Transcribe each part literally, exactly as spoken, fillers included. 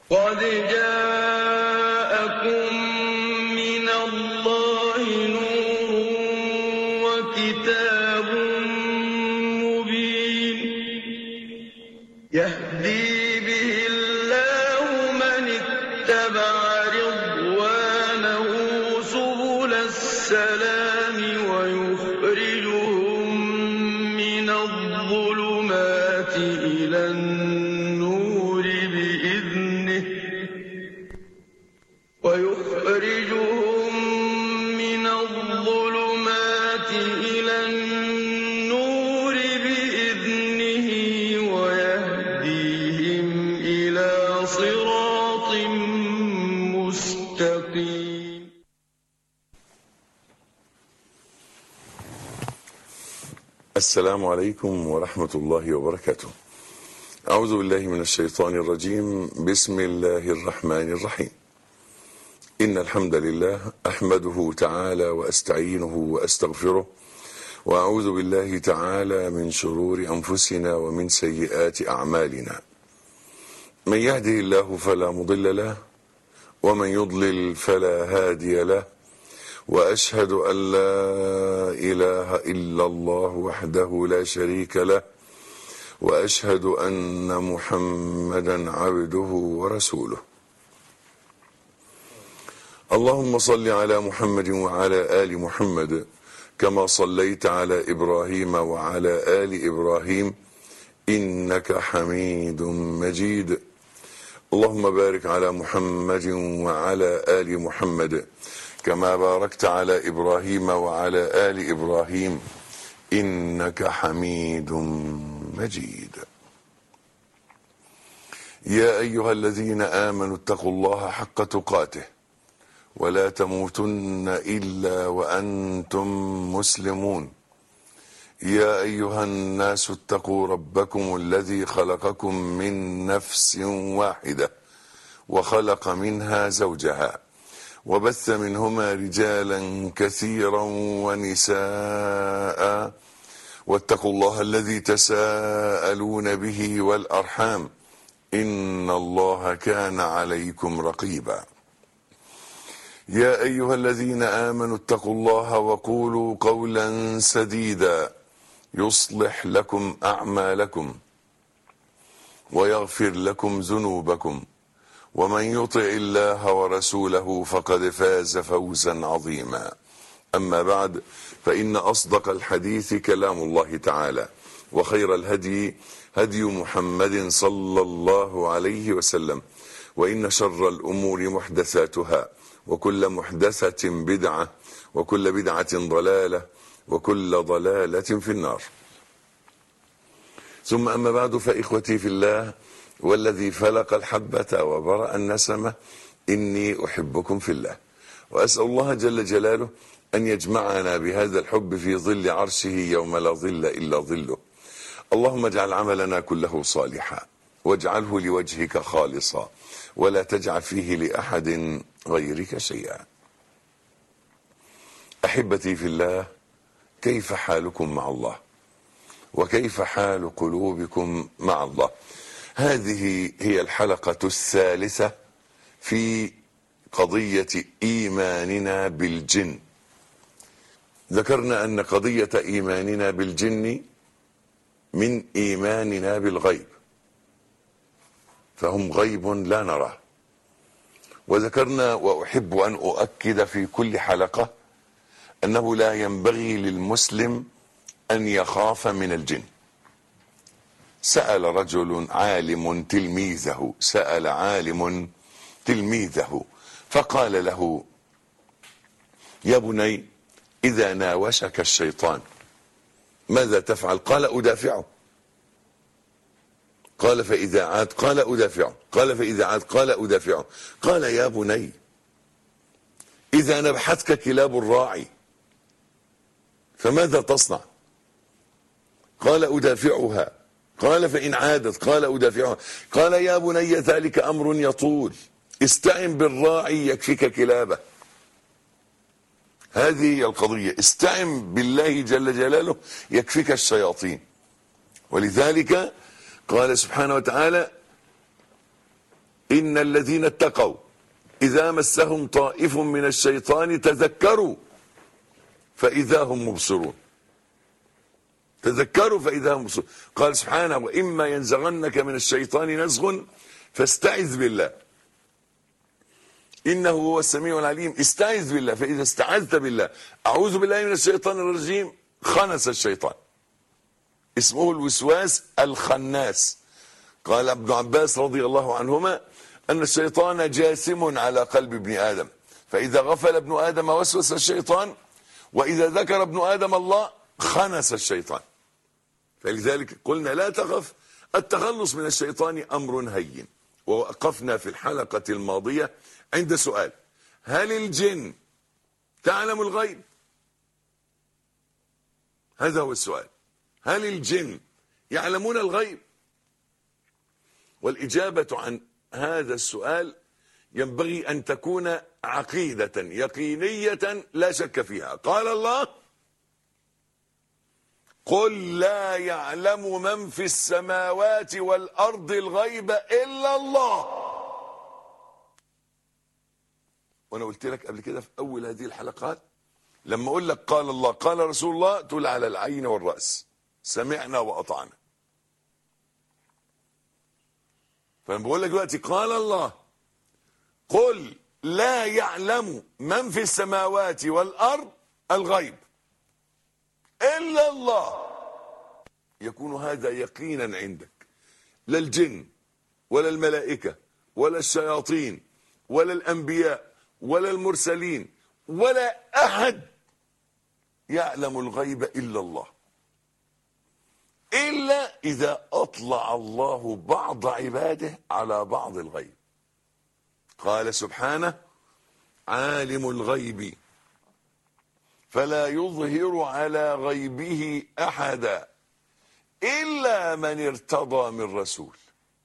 قد جاءكم من الله نور وكتاب مبين يهدي به الله من اتبع رضوانه سبل السلام ويخرجهم من الظلمات إلى النور بإذنه ويخرجهم من الظلمات إلى النور بإذنه ويهديهم إلى صراط مستقيم. السلام عليكم ورحمة الله وبركاته. أعوذ بالله من الشيطان الرجيم. بسم الله الرحمن الرحيم. إن الحمد لله أحمده تعالى وأستعينه وأستغفره، وأعوذ بالله تعالى من شرور أنفسنا ومن سيئات أعمالنا. من يهده الله فلا مضل له، ومن يضلل فلا هادي له، وأشهد أن لا إله إلا الله وحده لا شريك له، وأشهد أن محمدا عبده ورسوله. اللهم صل على محمد وعلى آل محمد كما صليت على إبراهيم وعلى آل إبراهيم إنك حميد مجيد. اللهم بارك على محمد وعلى آل محمد كما باركت على إبراهيم وعلى آل إبراهيم إنك حميد مجيد. يا أيها الذين آمنوا اتقوا الله حق تقاته ولا تموتن إلا وأنتم مسلمون. يا أيها الناس اتقوا ربكم الذي خلقكم من نفس واحدة وخلق منها زوجها وبث منهما رجالا كثيرا ونساء، واتقوا الله الذي تساءلون به والأرحام إن الله كان عليكم رقيبا. يا أيها الذين آمنوا اتقوا الله وقولوا قولا سديدا يصلح لكم أعمالكم ويغفر لكم ذنوبكم، ومن يطع الله ورسوله فقد فاز فوزا عظيما. أما بعد، فإن أصدق الحديث كلام الله تعالى، وخير الهدي هدي محمد صلى الله عليه وسلم، وإن شر الأمور محدثاتها، وكل محدثة بدعة، وكل بدعة ضلالة، وكل ضلالة في النار. ثم أما بعد، فإخوتي في الله والذي فلق الحبة وبرأ النسمة، إني أحبكم في الله، وأسأل الله جل جلاله أن يجمعنا بهذا الحب في ظل عرشه يوم لا ظل إلا ظله. اللهم اجعل عملنا كله صالحا، واجعله لوجهك خالصا، ولا تجعل فيه لأحد غيرك شيئا. أحبتي في الله، كيف حالكم مع الله؟ وكيف حال قلوبكم مع الله؟ هذه هي الحلقة الثالثة في قضية إيماننا بالجن. ذكرنا أن قضية إيماننا بالجن من إيماننا بالغيب، فهم غيب لا نراه. وذكرنا، وأحب أن أؤكد في كل حلقة، أنه لا ينبغي للمسلم أن يخاف من الجن. سأل رجل عالم تلميذه سأل عالم تلميذه فقال له: يا بني، إذا ناوشك الشيطان ماذا تفعل؟ قال: أدافعه. قال: فإذا عاد؟ قال: أدافعه. قال: فإذا عاد؟ قال: أدافعه. قال: يا بني، إذا نبحتك كلاب الراعي فماذا تصنع؟ قال: أدافعها. قال: فإن عادت؟ قال: أدافعها. قال: يا بني، ذلك أمر يطول، استعن بالراعي يكفيك كلابه. هذه هي القضية، استعن بالله جل جلاله يكفيك الشياطين. ولذلك قال سبحانه وتعالى: إن الذين اتقوا إذا مسهم طائف من الشيطان تذكروا فإذا هم مبصرون. تذكروا فإذا هم مبصرون. قال سبحانه وإما ينزغنك من الشيطان نزغ فاستعذ بالله إنه هو السميع العليم. استعذ بالله، فإذا استعذت بالله أعوذ بالله من الشيطان الرجيم خنس الشيطان. اسمه الوسواس الخناس. قال ابن عباس رضي الله عنهما أن الشيطان جاسم على قلب ابن آدم، فإذا غفل ابن آدم وسوس الشيطان، وإذا ذكر ابن آدم الله خنس الشيطان. فلذلك قلنا لا تخف، التخلص من الشيطان أمر هين. ووقفنا في الحلقة الماضية عند سؤال: هل الجن تعلم الغيب؟ هذا هو السؤال، هل الجن يعلمون الغيب؟ والإجابة عن هذا السؤال ينبغي أن تكون عقيدة يقينية لا شك فيها. قال الله: قل لا يعلم من في السماوات والأرض الغيب إلا الله. وأنا قلت لك قبل كده في أول هذه الحلقات، لما أقول لك قال الله قال رسول الله تقول على العين والرأس، سمعنا وأطعنا. فأنا بقول لك دلوقتي قال الله قل لا يعلم من في السماوات والأرض الغيب إلا الله. يكون هذا يقينا عندك. لا الجن ولا الملائكة ولا الشياطين ولا الأنبياء ولا المرسلين ولا أحد يعلم الغيب إلا الله، إلا إذا أطلع الله بعض عباده على بعض الغيب. قال سبحانه: عالم الغيب فلا يظهر على غيبه أحدا إلا من ارتضى من رسول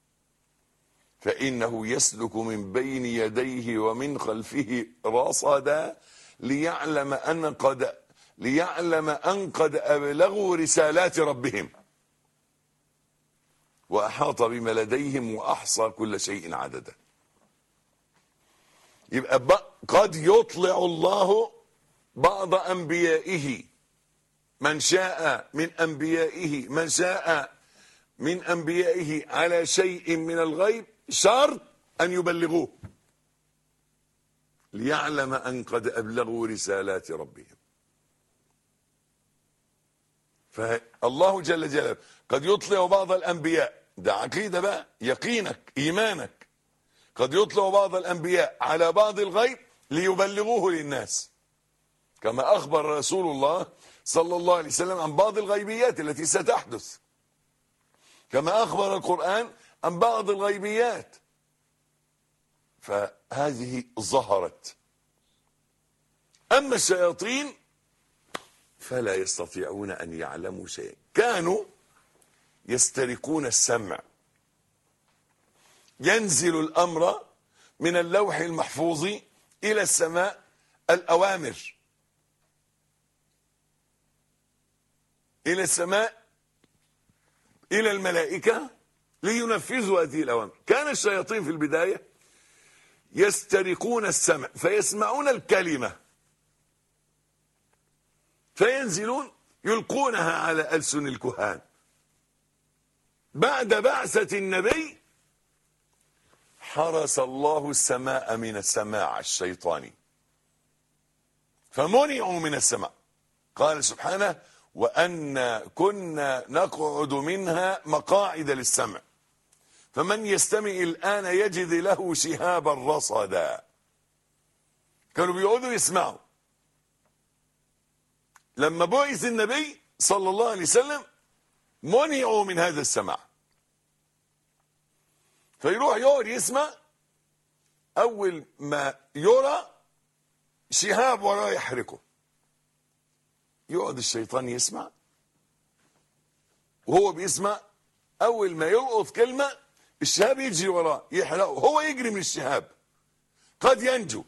فإنه يسلك من بين يديه ومن خلفه رصدا ليعلم أن قد ليعلم أن قد أبلغوا رسالات ربهم وأحاط بما لديهم وأحصى كل شيء عددا. يبقى قد يطلع الله بعض أنبيائه من شاء من أنبيائه من شاء من أنبيائه على شيء من الغيب، شرط أن يبلغوه ليعلم أن قد أبلغوا رسالات ربهم. فالله جل جلاله قد يطلع بعض الأنبياء، ده عقيدة بقى، يقينك إيمانك، قد يطلع بعض الأنبياء على بعض الغيب ليبلغوه للناس، كما أخبر رسول الله صلى الله عليه وسلم عن بعض الغيبيات التي ستحدث، كما أخبر القرآن عن بعض الغيبيات. فهذه ظهرت. أما الشياطين فلا يستطيعون أن يعلموا شيئا. كانوا يسترقون السمع، ينزل الأمر من اللوح المحفوظ إلى السماء، الأوامر إلى السماء إلى الملائكة لينفذوا هذه الأوامر. كان الشياطين في البداية يسترقون السمع فيسمعون الكلمة فينزلون يلقونها على ألسن الكهان. بعد بعثة النبي حرس الله السماء من السماع الشيطاني فمنعوا من السماع. قال سبحانه: وأنا كنا نقعد منها مقاعد للسمع فمن يستمع الآن يجد له شهابا رصدا. كانوا بيقعدوا يسمعوا. لما بعث النبي صلى الله عليه وسلم منعوا من هذا السماع، فيروح يقعد يسمع، أول ما يرى شهاب وراه يحرقه، يقعد الشيطان يسمع، وهو بيسمع أول ما يلقط كلمة الشهاب يجري وراه يحرقه، هو يجري من الشهاب. قد ينجو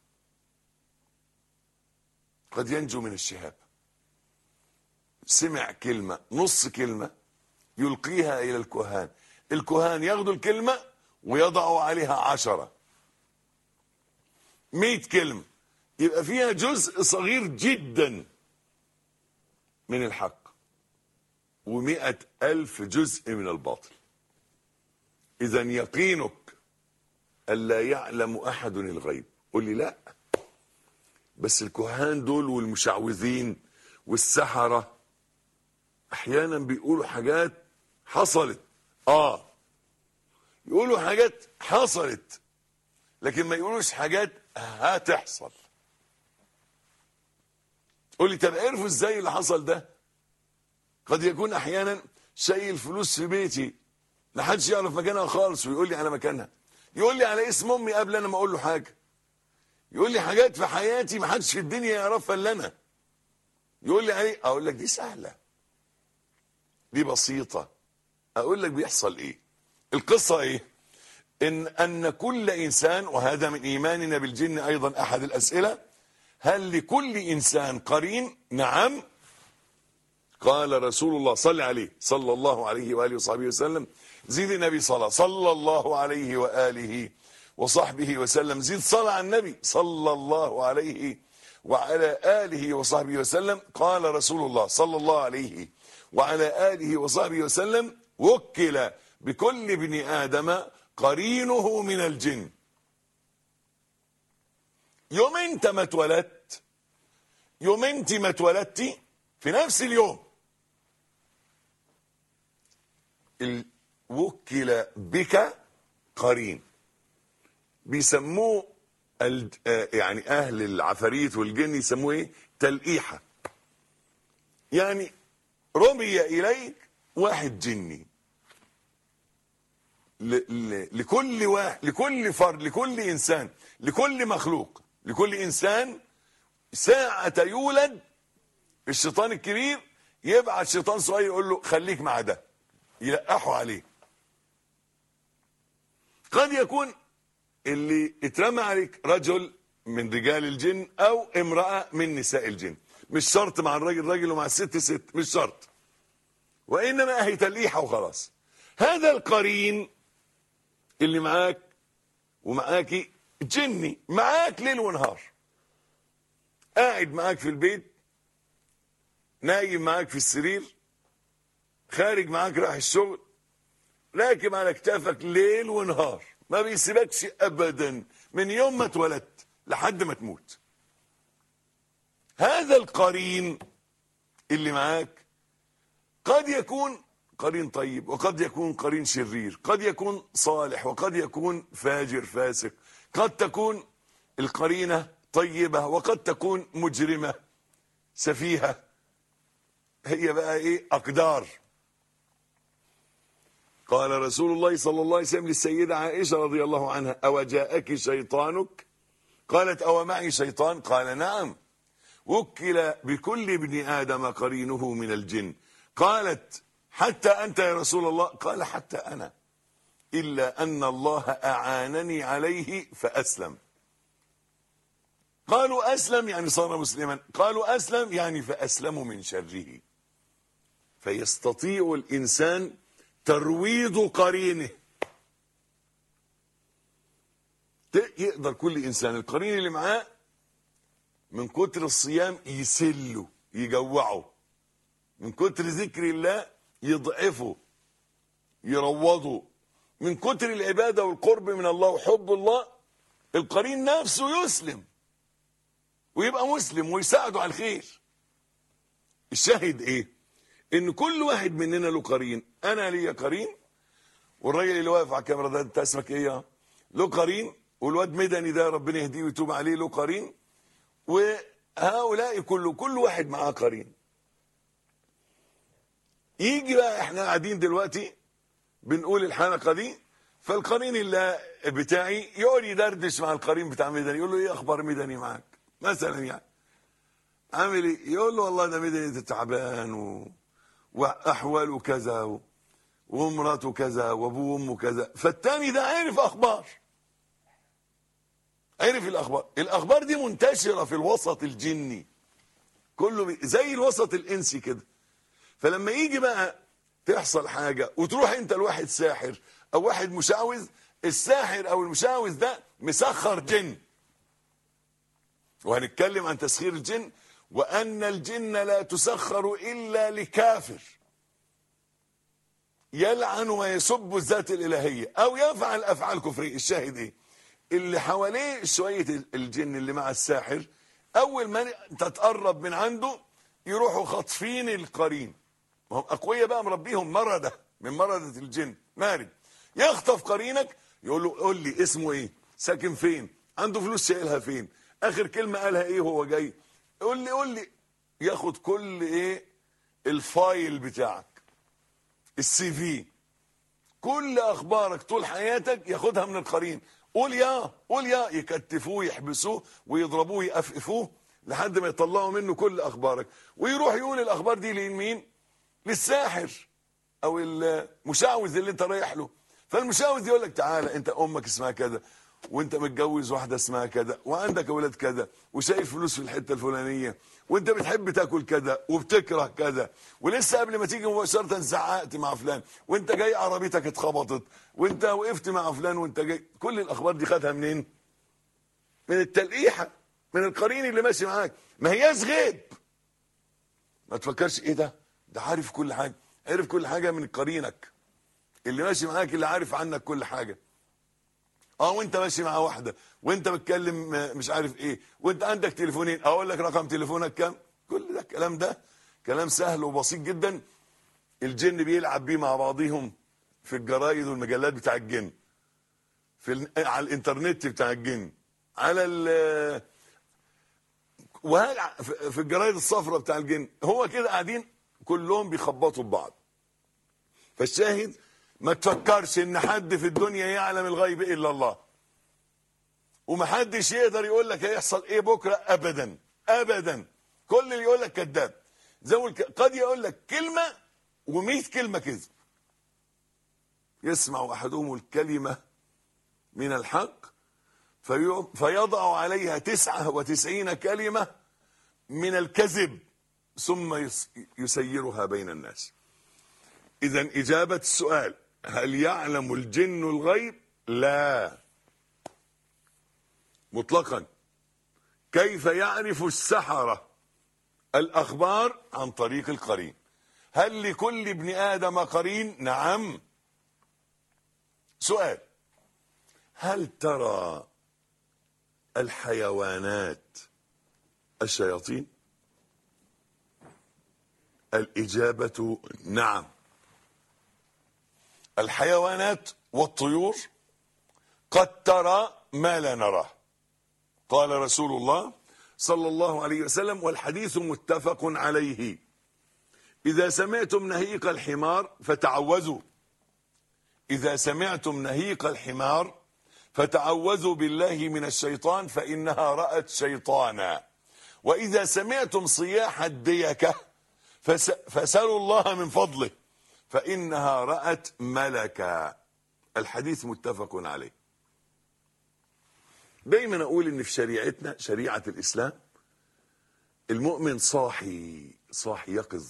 قد ينجو من الشهاب. سمع كلمة، نص كلمة، يلقيها إلى الكهان، الكهان ياخدوا الكلمة ويضع عليها عشرة، مئة كلمة، يبقى فيها جزء صغير جدا من الحق ومئة ألف جزء من الباطل. إذا يقينك ألا يعلم أحد الغيب. قل لي لا، بس الكهان دول والمشعوذين والسحرة أحيانا بيقولوا حاجات حصلت. آه يقولوا حاجات حصلت، لكن ما يقولوش حاجات هتحصل. قل لي طب عرفوا ازاي اللي حصل ده؟ قد يكون احيانا شايل فلوس في بيتي لا حدش يعرف مكانها خالص ويقول لي على مكانها، يقول لي على اسم امي قبل انا ما اقول له حاجه، يقول لي حاجات في حياتي ما حدش في الدنيا يعرفها الا انا، يقول لي عليه. اقول لك دي سهله، دي بسيطه. اقول لك بيحصل ايه. القصه ايه؟ ان ان كل انسان، وهذا من ايماننا بالجن ايضا احد الاسئله، هل لكل انسان قرين؟ نعم. قال رسول الله صلى عليه صلى الله عليه واله وصحبه وسلم، زيد النبي صلى صلى الله عليه واله وصحبه وسلم، زيد صلى على النبي صلى الله عليه وعلى اله وصحبه وسلم. قال رسول الله صلى الله عليه وعلى اله وصحبه وسلم، وكل بكل ابن ادم قرينه من الجن. يوم انت ما اتولدت، يوم انت ما اتولدتي، في نفس اليوم وكل بك قرين. بيسموه يعني اهل العفاريت والجن يسموه ايه؟ تلقيحه. يعني رمي اليك واحد جني، لكل واحد، لكل فرد، لكل انسان، لكل مخلوق، لكل انسان ساعة يولد الشيطان الكبير يبعت شيطان صغير يقول له خليك مع ده، يلقحوا عليه. قد يكون اللي اترمى عليك رجل من رجال الجن او امرأة من نساء الجن، مش شرط مع الراجل راجل ومع الست ست، مش شرط، وانما هي تلقيحة وخلاص. هذا القرين اللي معاك ومعاكي جني، معاك ليل ونهار، قاعد معاك في البيت، نايم معاك في السرير، خارج معاك رايح الشغل، راكب على كتافك ليل ونهار، ما بيسيبكش ابدا من يوم ما اتولدت لحد ما تموت. هذا القرين اللي معاك قد يكون قرين طيب، وقد يكون قرين شرير، قد يكون صالح، وقد يكون فاجر فاسق، قد تكون القرينة طيبة، وقد تكون مجرمة سفيهة. هي بقى ايه؟ اقدار. قال رسول الله صلى الله عليه وسلم للسيدة عائشة رضي الله عنها: أو جاءك شيطانك؟ قالت: أو معي شيطان؟ قال: نعم. وكل بكل ابن آدم قرينه من الجن. قالت: حتى أنت يا رسول الله؟ قال: حتى أنا، إلا أن الله أعانني عليه فأسلم. قالوا: أسلم يعني صار مسلما؟ قالوا: أسلم يعني فأسلم من شره. فيستطيع الإنسان ترويض قرينه. يقدر كل إنسان القرين اللي معاه من كتر الصيام يسله يجوعه، من كتر ذكر الله يضعفه يروضه، من كتر العبادة والقرب من الله وحب الله القرين نفسه يسلم ويبقى مسلم ويساعده على الخير. الشاهد ايه؟ ان كل واحد مننا له قرين. انا ليا قرين، والراجل اللي واقف على الكاميرا ده انت اسمك ايه؟ له قرين، والواد مدني ده ربنا يهديه ويتوب عليه له قرين، وهؤلاء كله كل واحد معاه قرين. يجي بقى احنا قاعدين دلوقتي بنقول الحلقه دي، فالقرين اللي بتاعي يقعد يدردش مع القرين بتاع مدني، يقول له: ايه اخبار مدني معاك مثلا؟ يعني عامل ايه؟ يقول له: والله ده مدني تعبان و... واحواله كذا و... ومراته كذا وابوه وامه كذا. فالتاني ده عرف اخبار، عرف الاخبار. الاخبار دي منتشره في الوسط الجني كله، بي... زي الوسط الانسي كده. فلما يجي بقى تحصل حاجه وتروح انت لواحد ساحر او واحد مشعوذ، الساحر او المشعوذ ده مسخر جن، وهنتكلم عن تسخير الجن، وان الجن لا تسخر الا لكافر يلعن ويسب الذات الالهيه او يفعل افعال كفريه. الشاهد ايه؟ اللي حواليه شويه الجن اللي مع الساحر، اول ما تتقرب من عنده يروحوا خاطفين القرين، ما هم اقوياء بقى مربيهم مرده من مرده الجن، مارد يخطف قرينك يقول له قول لي اسمه ايه، ساكن فين، عنده فلوس شايلها فين، اخر كلمه قالها ايه وهو جاي، قول لي قول لي ياخد كل ايه الفايل بتاعك، السي في، كل اخبارك طول حياتك ياخدها من القرين. قول يا قول يا يكتفوه يحبسوه ويضربوه يقفقفوه لحد ما يطلعوا منه كل اخبارك، ويروح يقول الاخبار دي لمين؟ للساحر او المشعوذ اللي انت رايح له. فالمشعوذ يقول لك تعالى انت امك اسمها كذا، وانت متجوز واحده اسمها كذا، وعندك اولاد كذا، وشايف فلوس في الحته الفلانيه، وانت بتحب تاكل كذا وبتكره كذا، ولسه قبل ما تيجي مباشره زعقت مع فلان، وانت جاي عربيتك اتخبطت، وانت وقفت مع فلان وانت جاي. كل الاخبار دي خدها منين؟ من التلقيحه، من القرين اللي ماشي معاك. ما هياش غيب، ما تفكرش ايه ده ده عارف كل حاجه، عرف كل حاجه من قرينك اللي ماشي معاك، اللي عارف عنك كل حاجه. اه وانت ماشي مع واحده وانت بتكلم مش عارف ايه، وانت عندك تليفونين، اقول لك رقم تليفونك كام؟ كل ده الكلام ده كلام سهل وبسيط جدا. الجن بيلعب بيه مع بعضهم في الجرايد والمجلات بتاع الجن، في ال... على الانترنت بتاع الجن، على ال وهل... في الجرايد الصفراء بتاع الجن. هو كده قاعدين كلهم بيخبطوا ببعض. فالشاهد ما تفكرش ان حد في الدنيا يعلم الغيب الا الله، ومحدش يقدر يقول لك هيحصل ايه بكره ابدا ابدا. كل اللي يقول لك كذاب. زي قد يقول لك كلمه ومئة كلمه كذب. يسمع احدهم الكلمه من الحق فيضع عليها تسعة وتسعين كلمه من الكذب ثم يسيرها بين الناس. اذا اجابه السؤال هل يعلم الجن الغيب؟ لا مطلقا. كيف يعرف السحرة الأخبار؟ عن طريق القرين. هل لكل ابن آدم قرين؟ نعم. سؤال: هل ترى الحيوانات الشياطين؟ الإجابة نعم. الحيوانات والطيور قد ترى ما لا نراه. قال رسول الله صلى الله عليه وسلم والحديث متفق عليه: إذا سمعتم نهيق الحمار فتعوذوا إذا سمعتم نهيق الحمار فتعوذوا بالله من الشيطان فإنها رأت شيطانا، وإذا سمعتم صياح الديكة فسألوا الله من فضله فإنها رأت ملكا. الحديث متفق عليه. دايما أقول إن في شريعتنا، شريعة الإسلام، المؤمن صاحي صاحي يقظ.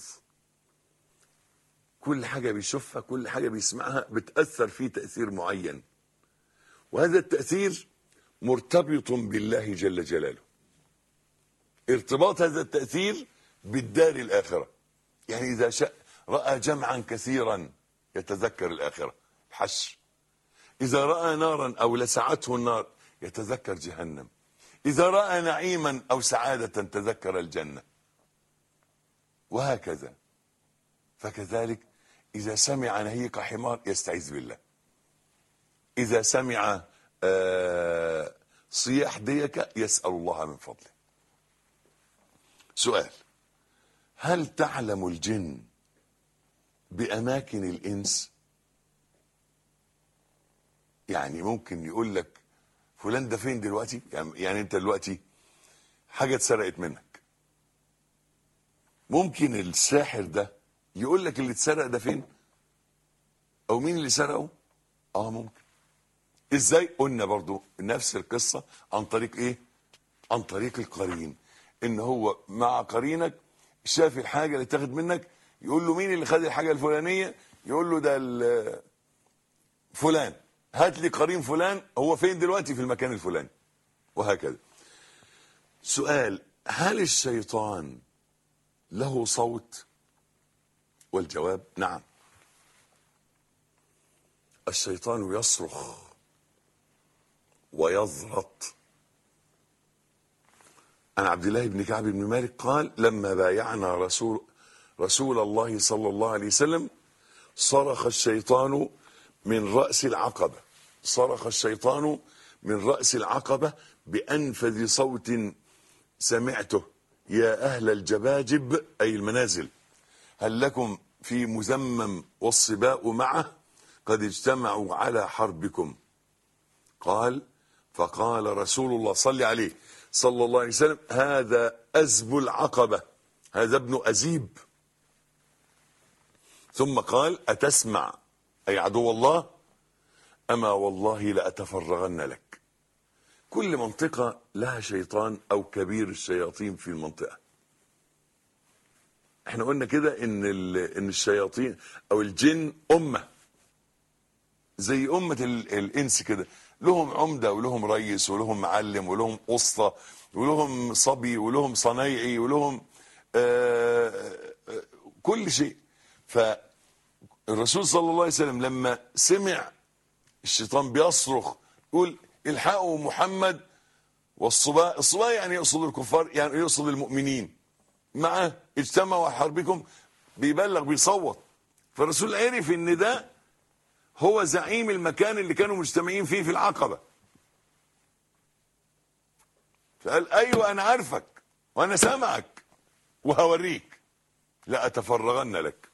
كل حاجة بيشوفها، كل حاجة بيسمعها بتأثر فيه تأثير معين، وهذا التأثير مرتبط بالله جل جلاله. ارتباط هذا التأثير بالدار الآخرة. يعني إذا شاء رأى جمعا كثيرا يتذكر الآخرة، الحشر. إذا رأى نارا أو لسعته النار يتذكر جهنم. إذا رأى نعيما أو سعادة تذكر الجنة، وهكذا. فكذلك إذا سمع نهيق حمار يستعيذ بالله، إذا سمع آه صياح ديكة يسأل الله من فضله. سؤال: هل تعلم الجن بأماكن الإنس؟ يعني ممكن يقول لك فلان ده فين دلوقتي؟ يعني انت دلوقتي حاجة اتسرقت منك، ممكن الساحر ده يقول لك اللي اتسرق ده فين او مين اللي سرقه؟ اه ممكن. ازاي؟ قلنا برضو نفس القصة. عن طريق ايه؟ عن طريق القرين. ان هو مع قرينك شاف الحاجة اللي تاخد منك، يقول له مين اللي خد الحاجة الفلانية؟ يقول له ده فلان. هات لي قرين فلان، هو فين دلوقتي؟ في المكان الفلاني، وهكذا. سؤال: هل الشيطان له صوت؟ والجواب نعم. الشيطان يصرخ ويضغط. عن عبد الله بن كعب بن مالك قال: لما بايعنا رسول رسول الله صلى الله عليه وسلم صرخ الشيطان من رأس العقبة صرخ الشيطان من رأس العقبة بأنفذ صوت سمعته: يا أهل الجباجب، أي المنازل، هل لكم في مذمم والصباء معه قد اجتمعوا على حربكم. قال: فقال رسول الله صلى عليه صلى الله عليه وسلم: هذا أزب العقبة، هذا ابن أزيب. ثم قال: أتسمع أي عدو الله؟ أما والله لأتفرغن لك. كل منطقة لها شيطان أو كبير الشياطين في المنطقة. احنا قلنا كده ان ان الشياطين او الجن أمة زي أمة الإنس كده، لهم عمدة ولهم رئيس ولهم معلم ولهم أسطى ولهم صبي ولهم صنايعي ولهم آآ آآ كل شيء. فالرسول صلى الله عليه وسلم لما سمع الشيطان بيصرخ يقول: الحقوا محمد، والصباء، الصباء يعني يقصد الكفار، يعني يقصد المؤمنين، معه اجتمعوا حربكم، بيبلغ بيصوت. فالرسول عرف ان ده هو زعيم المكان اللي كانوا مجتمعين فيه في العقبة، فقال: ايوه انا عارفك وانا سامعك وهوريك، لا اتفرغن لك.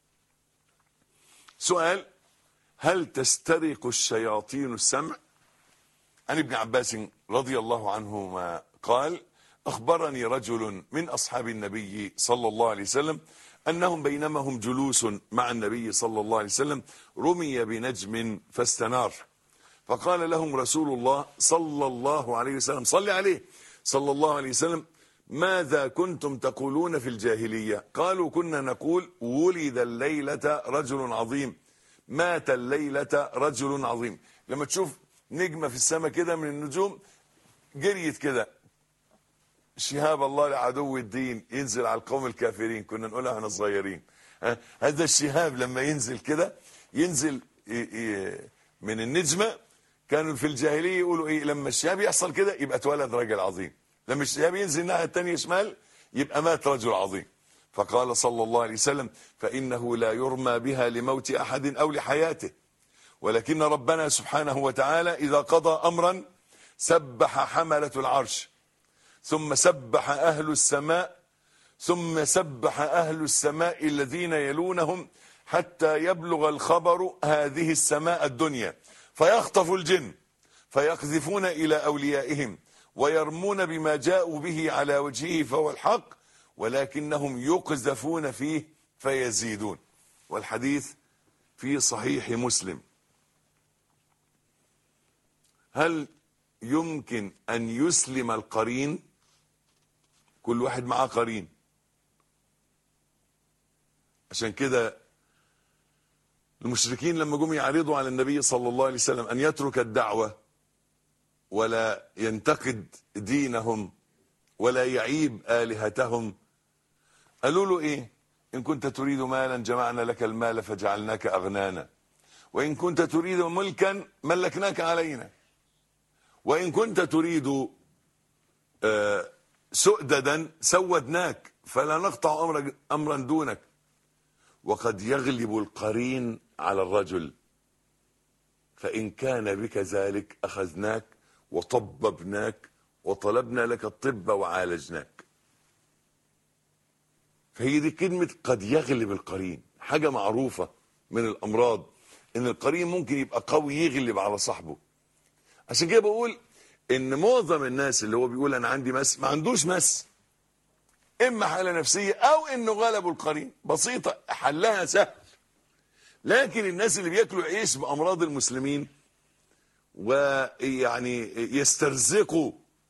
سؤال: هل تسترق الشياطين السمع؟ عن ابن عباس رضي الله عنهما قال: أخبرني رجل من أصحاب النبي صلى الله عليه وسلم أنهم بينما هم جلوس مع النبي صلى الله عليه وسلم رمي بنجم فاستنار، فقال لهم رسول الله صلى الله عليه وسلم صلى عليه صلى الله عليه وسلم: ماذا كنتم تقولون في الجاهلية؟ قالوا: كنا نقول ولد الليلة رجل عظيم، مات الليلة رجل عظيم. لما تشوف نجمة في السماء كده من النجوم جريت كده، شهاب الله لعدو الدين ينزل على القوم الكافرين، كنا نقولها واحنا صغيرين. هذا الشهاب لما ينزل كده ينزل من النجمة، كانوا في الجاهلية يقولوا ايه؟ لما الشهاب يحصل كده يبقى اتولد رجل عظيم، لما الشهاب ينزل الناحية التانية شمال يبقى مات رجل عظيم. فقال صلى الله عليه وسلم: فإنه لا يرمى بها لموت أحد أو لحياته، ولكن ربنا سبحانه وتعالى إذا قضى أمرا سبح حملة العرش، ثم سبح أهل السماء، ثم سبح أهل السماء الذين يلونهم، حتى يبلغ الخبر هذه السماء الدنيا، فيخطف الجن فيقذفون إلى أوليائهم ويرمون بما جاءوا به على وجهه فهو الحق، ولكنهم يقذفون فيه فيزيدون. والحديث في صحيح مسلم. هل يمكن أن يسلم القرين؟ كل واحد معاه قرين. عشان كده المشركين لما جم يعرضوا على النبي صلى الله عليه وسلم أن يترك الدعوة ولا ينتقد دينهم ولا يعيب آلهتهم، قالوا له إيه؟ إن كنت تريد مالا جمعنا لك المال فجعلناك أغنانا، وإن كنت تريد ملكا ملكناك علينا، وإن كنت تريد آه سؤددا سودناك فلا نقطع أمر أمرا دونك. وقد يغلب القرين على الرجل، فإن كان بك ذلك أخذناك وطببناك وطلبنا لك الطب وعالجناك. فهي دي كلمة قد يغلب القرين، حاجة معروفة من الأمراض إن القرين ممكن يبقى قوي يغلب على صاحبه. عشان كده بقول إن معظم الناس اللي هو بيقول أنا عندي مس ما عندوش مس، إما حالة نفسية أو إنه غلبوا القرين، بسيطة حلها سهل. لكن الناس اللي بياكلوا عيش بأمراض المسلمين ويعني يسترزقوا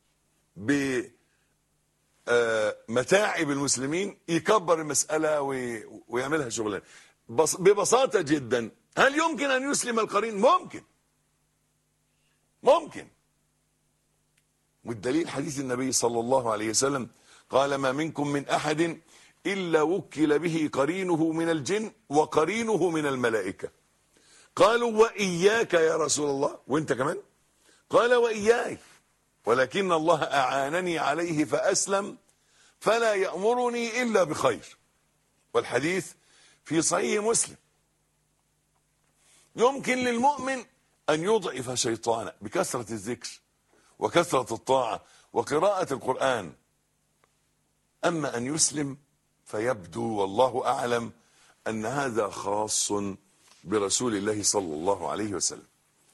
بمتاعب المسلمين يكبر المسألة ويعملها شغلانة ببساطة جدا. هل يمكن أن يسلم القرين؟ ممكن، ممكن. والدليل حديث النبي صلى الله عليه وسلم قال: ما منكم من أحد إلا وكل به قرينه من الجن وقرينه من الملائكة. قالوا: وإياك يا رسول الله، وانت كمان؟ قال: وإياي، ولكن الله أعانني عليه فأسلم، فلا يأمرني إلا بخير. والحديث في صحيح مسلم. يمكن للمؤمن أن يضعف شيطانه بكثرة الذكر وكثرة الطاعة وقراءة القرآن، أما أن يسلم فيبدو والله أعلم أن هذا خاص برسول الله صلى الله عليه وسلم.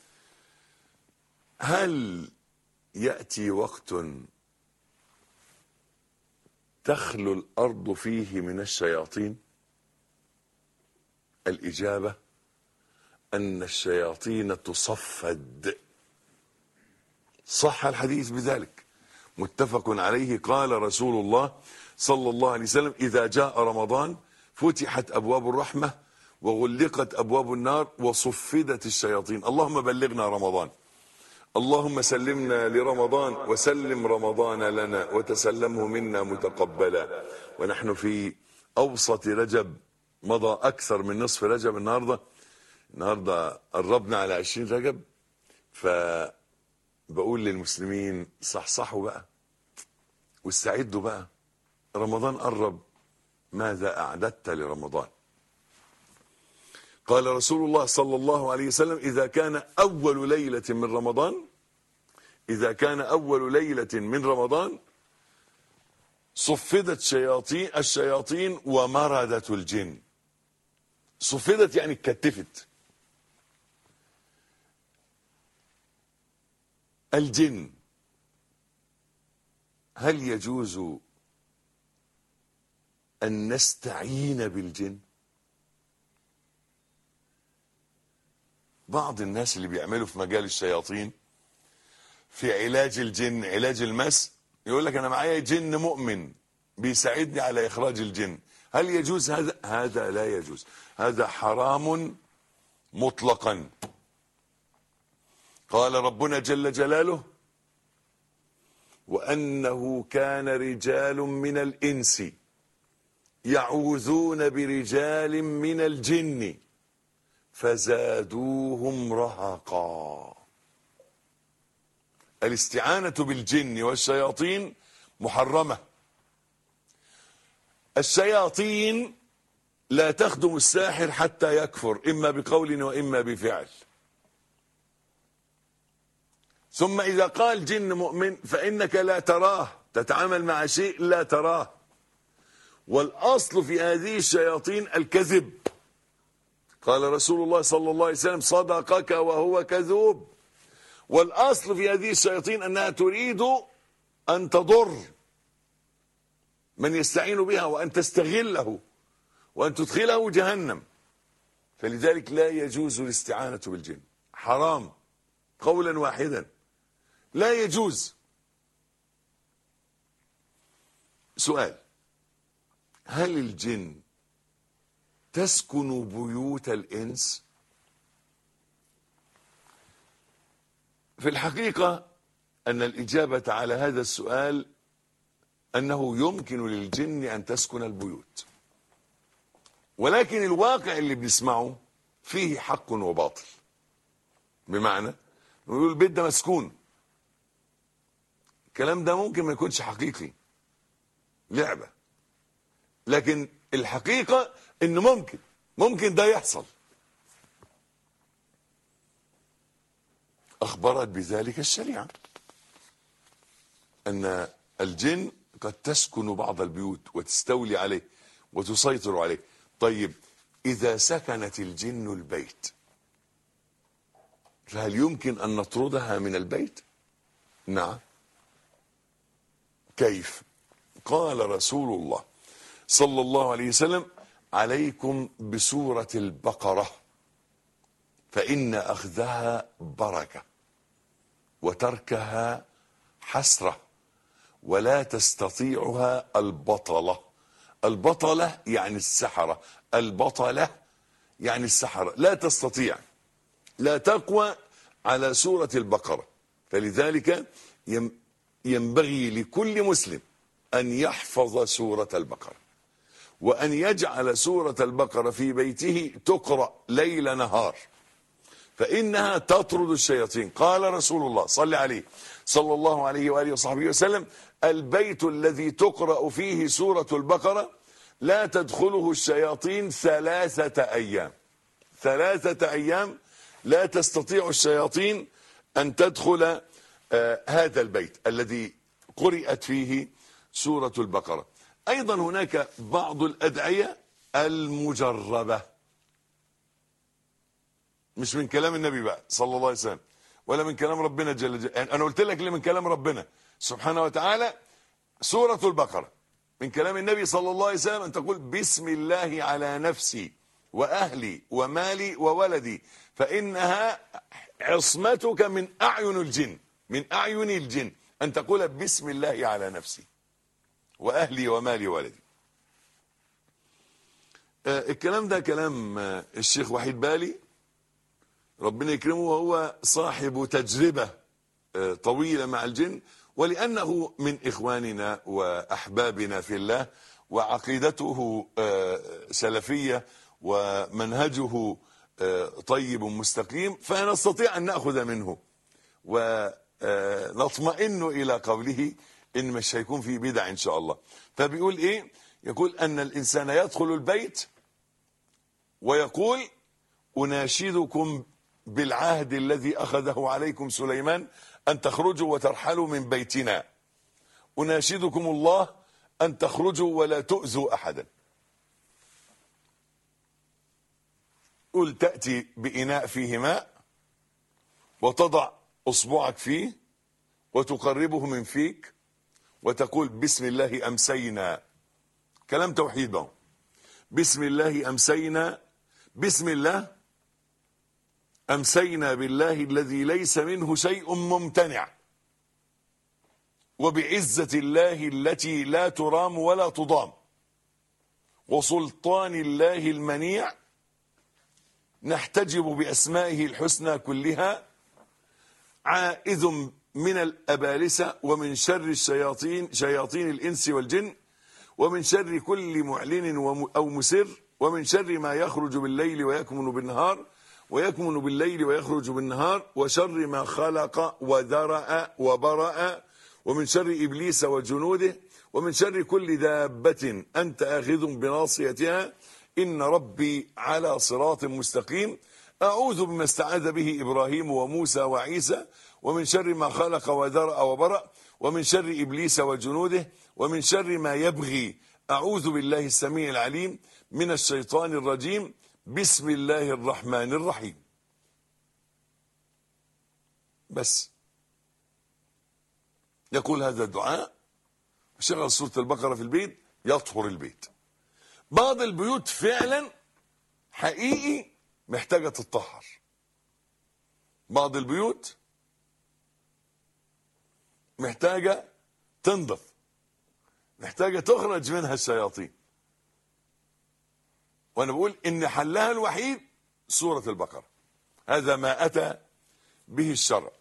هل يأتي وقت تخلو الأرض فيه من الشياطين؟ الإجابة أن الشياطين تصفد. صح الحديث بذلك، متفق عليه. قال رسول الله صلى الله عليه وسلم: إذا جاء رمضان فتحت أبواب الرحمة وغلقت أبواب النار وصفدت الشياطين. اللهم بلغنا رمضان، اللهم سلمنا لرمضان وسلم رمضان لنا وتسلمه منا متقبلا. ونحن في أوسط رجب، مضى أكثر من نصف رجب. النهاردة النهاردة قربنا على عشرين رجب. فبقول للمسلمين: صحصحوا بقى واستعدوا بقى، رمضان قرب. ماذا أعددت لرمضان؟ قال رسول الله صلى الله عليه وسلم: إذا كان أول ليلة من رمضان إذا كان أول ليلة من رمضان صفدت شياطين الشياطين ومردت الجن. صفدت يعني اتكتفت. الجن، هل يجوز أن نستعين بالجن؟ بعض الناس اللي بيعملوا في مجال الشياطين في علاج الجن، علاج المس، يقول لك أنا معايا جن مؤمن بيساعدني على إخراج الجن. هل يجوز هذا؟ هذا لا يجوز، هذا حرام مطلقا. قال ربنا جل جلاله: وأنه كان رجال من الإنس يعوذون برجال من الجن فزادوهم رهقا. الاستعانة بالجن والشياطين محرمة. الشياطين لا تخدم الساحر حتى يكفر، إما بقول وإما بفعل. ثم إذا قال جن مؤمن فإنك لا تراه، تتعامل مع شيء لا تراه. والأصل في هذه الشياطين الكذب. قال رسول الله صلى الله عليه وسلم: صدقك وهو كذوب. والأصل في هذه الشياطين أنها تريد أن تضر من يستعين بها وأن تستغله وأن تدخله جهنم. فلذلك لا يجوز الاستعانة بالجن، حرام قولا واحدا، لا يجوز. سؤال: هل الجن تسكن بيوت الإنس؟ في الحقيقة أن الإجابة على هذا السؤال أنه يمكن للجن أن تسكن البيوت، ولكن الواقع اللي بنسمعه فيه حق وباطل. بمعنى نقول البيت ده مسكون، الكلام ده ممكن ما يكونش حقيقي، لعبة. لكن الحقيقة إن ممكن ممكن ده يحصل. أخبرت بذلك الشريعة أن الجن قد تسكن بعض البيوت وتستولي عليه وتسيطر عليه. طيب، إذا سكنت الجن البيت فهل يمكن أن نطردها من البيت؟ نعم. كيف؟ قال رسول الله صلى الله عليه وسلم: عليكم بسورة البقرة فإن أخذها بركة وتركها حسرة ولا تستطيعها البطلة. البطلة يعني السحرة، البطلة يعني السحرة. لا تستطيع، لا تقوى على سورة البقرة. فلذلك ينبغي لكل مسلم أن يحفظ سورة البقرة، وأن يجعل سورة البقرة في بيته تقرأ ليل نهار، فإنها تطرد الشياطين. قال رسول الله صلى عليه صلى الله عليه وآله وصحبه وسلم: البيت الذي تقرأ فيه سورة البقرة لا تدخله الشياطين ثلاثة أيام. ثلاثة أيام لا تستطيع الشياطين أن تدخل آه هذا البيت الذي قرأت فيه سورة البقرة. أيضا هناك بعض الأدعية المجربة، مش من كلام النبي بقى صلى الله عليه وسلم ولا من كلام ربنا جل جلاله، يعني أنا قلت لك اللي من كلام ربنا سبحانه وتعالى سورة البقرة. من كلام النبي صلى الله عليه وسلم أن تقول: بسم الله على نفسي وأهلي ومالي وولدي فإنها عصمتك من أعين الجن، من أعين الجن، أن تقول بسم الله على نفسي وأهلي ومالي وولدي. آه الكلام ده كلام آه الشيخ وحيد بالي ربنا يكرمه، وهو صاحب تجربة آه طويلة مع الجن، ولأنه من إخواننا وأحبابنا في الله، وعقيدته آه سلفية ومنهجه آه طيب مستقيم، فنستطيع أن نأخذ منه ونطمئن إلى قوله إن مش هيكون في بدع إن شاء الله. فبيقول إيه؟ يقول أن الإنسان يدخل البيت ويقول: أناشدكم بالعهد الذي أخذه عليكم سليمان أن تخرجوا وترحلوا من بيتنا، أناشدكم الله أن تخرجوا ولا تؤذوا أحدا. قل: تأتي بإناء فيه ماء وتضع أصبعك فيه وتقربه من فيك وتقول: بسم الله أمسينا. كلام توحيد بقى. بسم الله أمسينا، بسم الله أمسينا بالله الذي ليس منه شيء ممتنع، وبعزة الله التي لا ترام ولا تضام، وسلطان الله المنيع، نحتجب بأسمائه الحسنى كلها، عائذ من الأبالسة ومن شر الشياطين شياطين الإنس والجن، ومن شر كل معلن أو مسر، ومن شر ما يخرج بالليل ويكمن بالنهار ويكمن بالليل ويخرج بالنهار، وشر ما خلق وذرأ وبرأ، ومن شر إبليس وجنوده، ومن شر كل دابة أنت آخذ بناصيتها، إن ربي على صراط مستقيم، أعوذ بما استعاذ به إبراهيم وموسى وعيسى، ومن شر ما خلق وذرأ وبرأ، ومن شر إبليس وجنوده، ومن شر ما يبغي، أعوذ بالله السميع العليم من الشيطان الرجيم، بسم الله الرحمن الرحيم. بس يقول هذا الدعاء وشغل سورة البقرة في البيت، يطهر البيت. بعض البيوت فعلا حقيقي محتاجة تتطهر، بعض البيوت محتاجة تنظف، محتاجة تخرج منها الشياطين. وانا بقول ان حلها الوحيد سورة البقرة، هذا ما اتى به الشرع.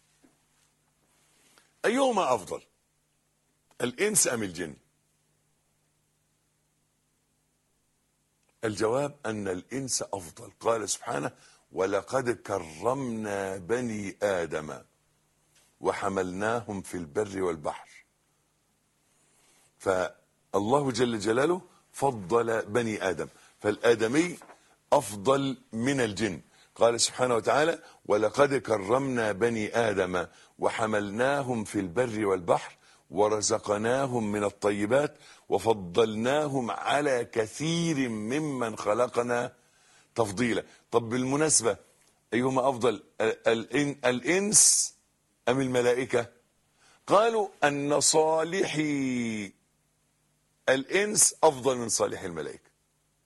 ايهما افضل، الانس ام الجن؟ الجواب ان الانس افضل. قال سبحانه: ولقد كرمنا بني ادم وحملناهم في البر والبحر. فالله جل جلاله فضل بني ادم، فالآدمي أفضل من الجن. قال سبحانه وتعالى: ولقد كرمنا بني آدم وحملناهم في البر والبحر ورزقناهم من الطيبات وفضلناهم على كثير ممن خلقنا تفضيلا. طب بالمناسبة أيهما أفضل، الإنس أم الملائكة؟ قالوا أن صالحي الإنس أفضل من صالح الملائكة.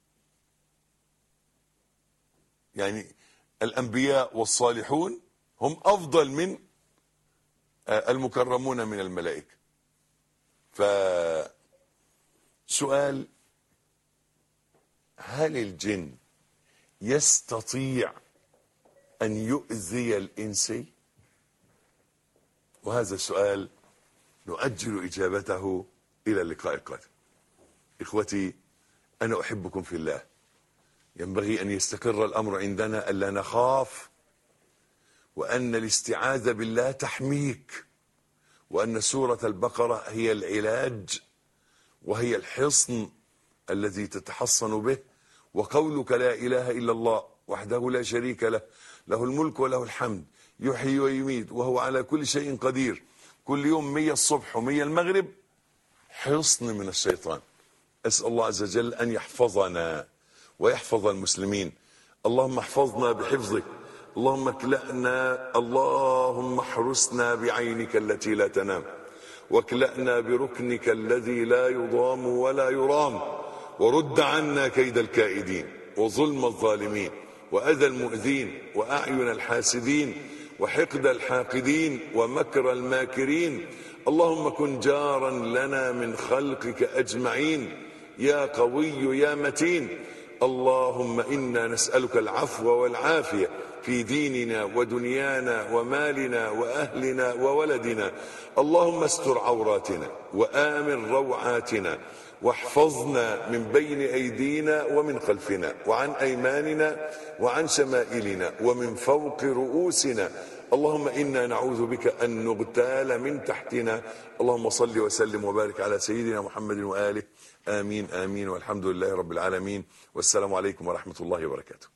يعني الأنبياء والصالحون هم أفضل من المكرمون من الملائكة. فسؤال: هل الجن يستطيع أن يؤذي الإنسي؟ وهذا السؤال نؤجل إجابته إلى اللقاء القادم. إخوتي، أنا أحبكم في الله. ينبغي أن يستقر الأمر عندنا ألا نخاف، وأن الاستعاذة بالله تحميك، وأن سورة البقرة هي العلاج وهي الحصن الذي تتحصن به. وقولك لا إله إلا الله وحده لا شريك له، له الملك وله الحمد، يحيي ويميت وهو على كل شيء قدير، كل يوم مية الصبح ومية المغرب، حصن من الشيطان. أسأل الله عز وجل أن يحفظنا ويحفظ المسلمين. اللهم احفظنا بحفظك، اللهم اكلأنا، اللهم احرسنا بعينك التي لا تنام، واكلأنا بركنك الذي لا يضام ولا يرام، ورد عنا كيد الكائدين وظلم الظالمين وأذى المؤذين وأعين الحاسدين وحقد الحاقدين ومكر الماكرين. اللهم كن جارا لنا من خلقك أجمعين يا قوي يا متين. اللهم إنا نسألك العفو والعافية في ديننا ودنيانا ومالنا وأهلنا وولدنا. اللهم استر عوراتنا وآمن روعاتنا، واحفظنا من بين أيدينا ومن خلفنا وعن أيماننا وعن شمائلنا ومن فوق رؤوسنا. اللهم إنا نعوذ بك أن نغتال من تحتنا. اللهم صل وسلم وبارك على سيدنا محمد وآله. آمين آمين، والحمد لله رب العالمين، والسلام عليكم ورحمة الله وبركاته.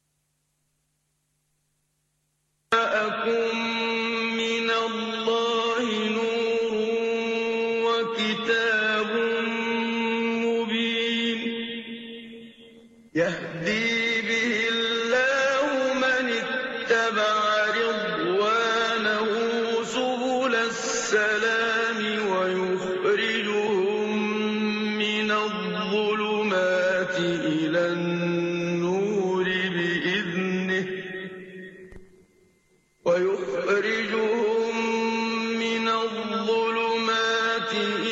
جاءكم من الله نور وكتاب مبين يهدي به الله من اتبع رضوانه سبل السلام ويخرجهم من الظلمات إلى النور بإذنه ويخرجهم من الظلمات